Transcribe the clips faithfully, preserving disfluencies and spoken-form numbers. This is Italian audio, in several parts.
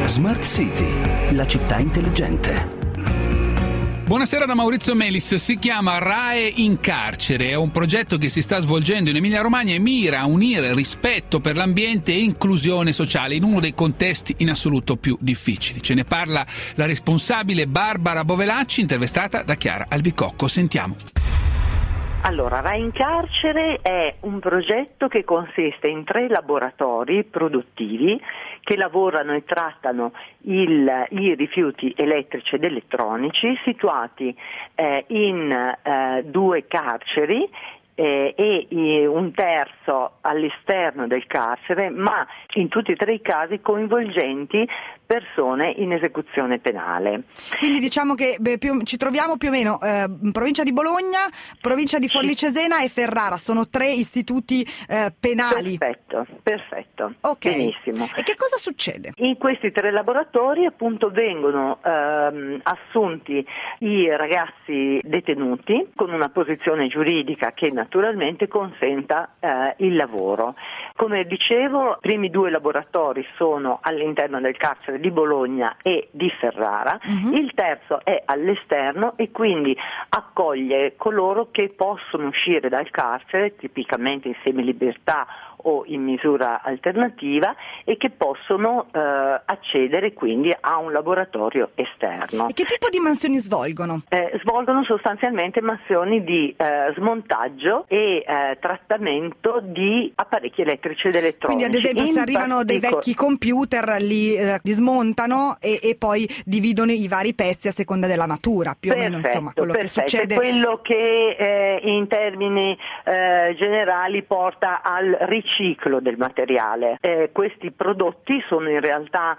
Smart City, la città intelligente. Buonasera da Maurizio Melis. Si chiama R A E in carcere, è un progetto che si sta svolgendo in Emilia-Romagna e mira a unire rispetto per l'ambiente e inclusione sociale in uno dei contesti in assoluto più difficili. Ce ne parla la responsabile Barbara Bovelacci, intervistata da Chiara Albicocco. Sentiamo. Allora, R A E in carcere è un progetto che consiste in tre laboratori produttivi che lavorano e trattano il, i rifiuti elettrici ed elettronici situati eh, in eh, due carceri eh, e eh, un terzo all'esterno del carcere, ma in tutti e tre i casi coinvolgenti persone in esecuzione penale. Quindi diciamo che beh, più, ci troviamo più o meno eh, in provincia di Bologna, provincia di Forlì Cesena e Ferrara, sono tre istituti eh, penali. Perfetto, perfetto. Ok. Benissimo. E che cosa succede? In questi tre laboratori appunto vengono ehm, assunti i ragazzi detenuti con una posizione giuridica che naturalmente consenta eh, il lavoro. Come dicevo, i primi due laboratori sono all'interno del carcere di Bologna e di Ferrara, uh-huh. Il terzo è all'esterno e quindi accoglie coloro che possono uscire dal carcere, tipicamente in semilibertà o in misura alternativa, e che possono eh, accedere quindi a un laboratorio esterno. E che tipo di mansioni svolgono? Eh, svolgono sostanzialmente mansioni di eh, smontaggio e eh, trattamento di apparecchi elettrici ed elettronici. Quindi ad esempio in se arrivano dei vecchi computer li, eh, li smontano e, e poi dividono i vari pezzi a seconda della natura, più perfetto, o meno insomma quello perfetto. che succede. È quello che eh, in termini eh, generali porta al riciclo ciclo del materiale. Eh, questi prodotti sono in realtà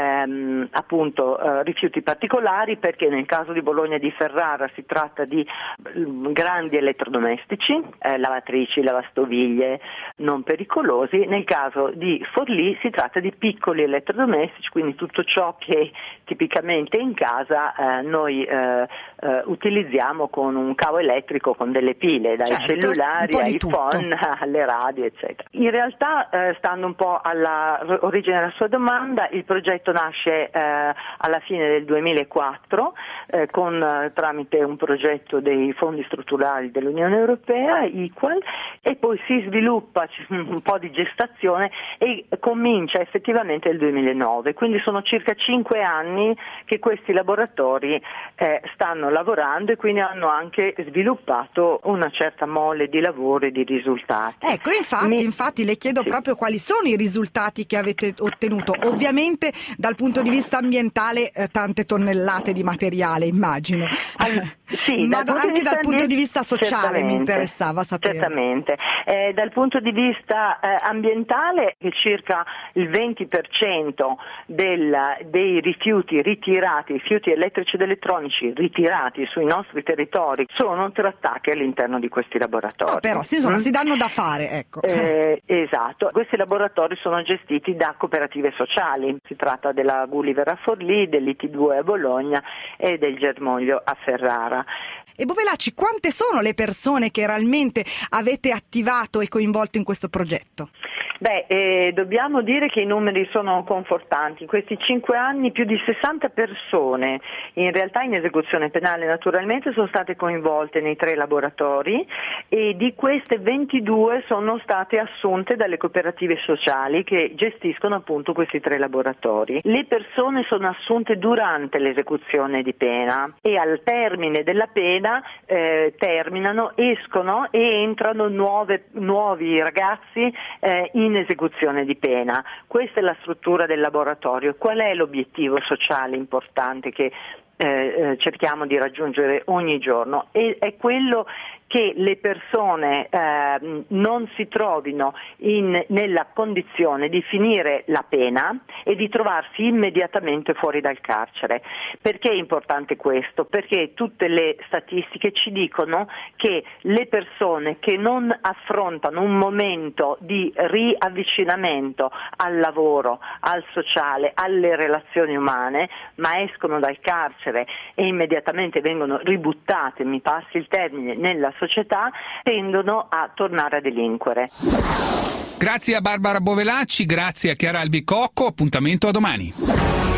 ehm, appunto eh, rifiuti particolari, perché nel caso di Bologna e di Ferrara si tratta di mh, grandi elettrodomestici, eh, lavatrici, lavastoviglie non pericolosi. Nel caso di Forlì si tratta di piccoli elettrodomestici, quindi tutto ciò che tipicamente in casa eh, noi eh, eh, utilizziamo con un cavo elettrico, con delle pile, dai certo, cellulari ai iPhone alle radio eccetera. In realtà, eh, stando un po' all'origine della sua domanda, il progetto nasce eh, alla fine del duemilaquattro eh, con eh, tramite un progetto dei fondi strutturali dell'Unione Europea, Equal, e poi si sviluppa un po' di gestazione e comincia effettivamente nel duemilanove, quindi sono circa cinque anni che questi laboratori eh, stanno lavorando e quindi hanno anche sviluppato una certa mole di lavoro e di risultati. Ecco, infatti, Mi... infatti le chiedo sì. proprio quali sono i risultati che avete ottenuto. Ovviamente dal punto di vista ambientale eh, tante tonnellate di materiale, immagino. All... Sì, ma dal anche dal punto di... di vista sociale mi interessava sapere. Certamente. Eh, dal punto di vista eh, ambientale, circa il venti per cento del, dei rifiuti ritirati, rifiuti elettrici ed elettronici ritirati sui nostri territori sono trattati all'interno di questi laboratori. No, però sì, insomma, mm? si danno da fare, ecco. Eh, esatto. Questi laboratori sono gestiti da cooperative sociali. Si tratta della Gulliver a Forlì, dell'I T due a Bologna e del Germoglio a Ferrara. E Bovelacci, quante sono le persone che realmente avete attivato e coinvolto in questo progetto? Beh, eh, dobbiamo dire che i numeri sono confortanti. In questi cinque anni più di sessanta persone, in realtà in esecuzione penale naturalmente, sono state coinvolte nei tre laboratori, e di queste ventidue sono state assunte dalle cooperative sociali che gestiscono appunto questi tre laboratori. Le persone sono assunte durante l'esecuzione di pena e al termine della pena eh, terminano, escono e entrano nuove, nuovi ragazzi eh, in in esecuzione di pena. Questa è la struttura del laboratorio. Qual è l'obiettivo sociale importante che eh, eh, cerchiamo di raggiungere ogni giorno? E, è quello che le persone eh, non si trovino in, nella condizione di finire la pena e di trovarsi immediatamente fuori dal carcere. Perché è importante questo? Perché tutte le statistiche ci dicono che le persone che non affrontano un momento di riavvicinamento al lavoro, al sociale, alle relazioni umane, ma escono dal carcere e immediatamente vengono ributtate, mi passi il termine, nella società, tendono a tornare a delinquere. Grazie a Barbara Bovelacci, grazie a Chiara Albicocco, appuntamento a domani.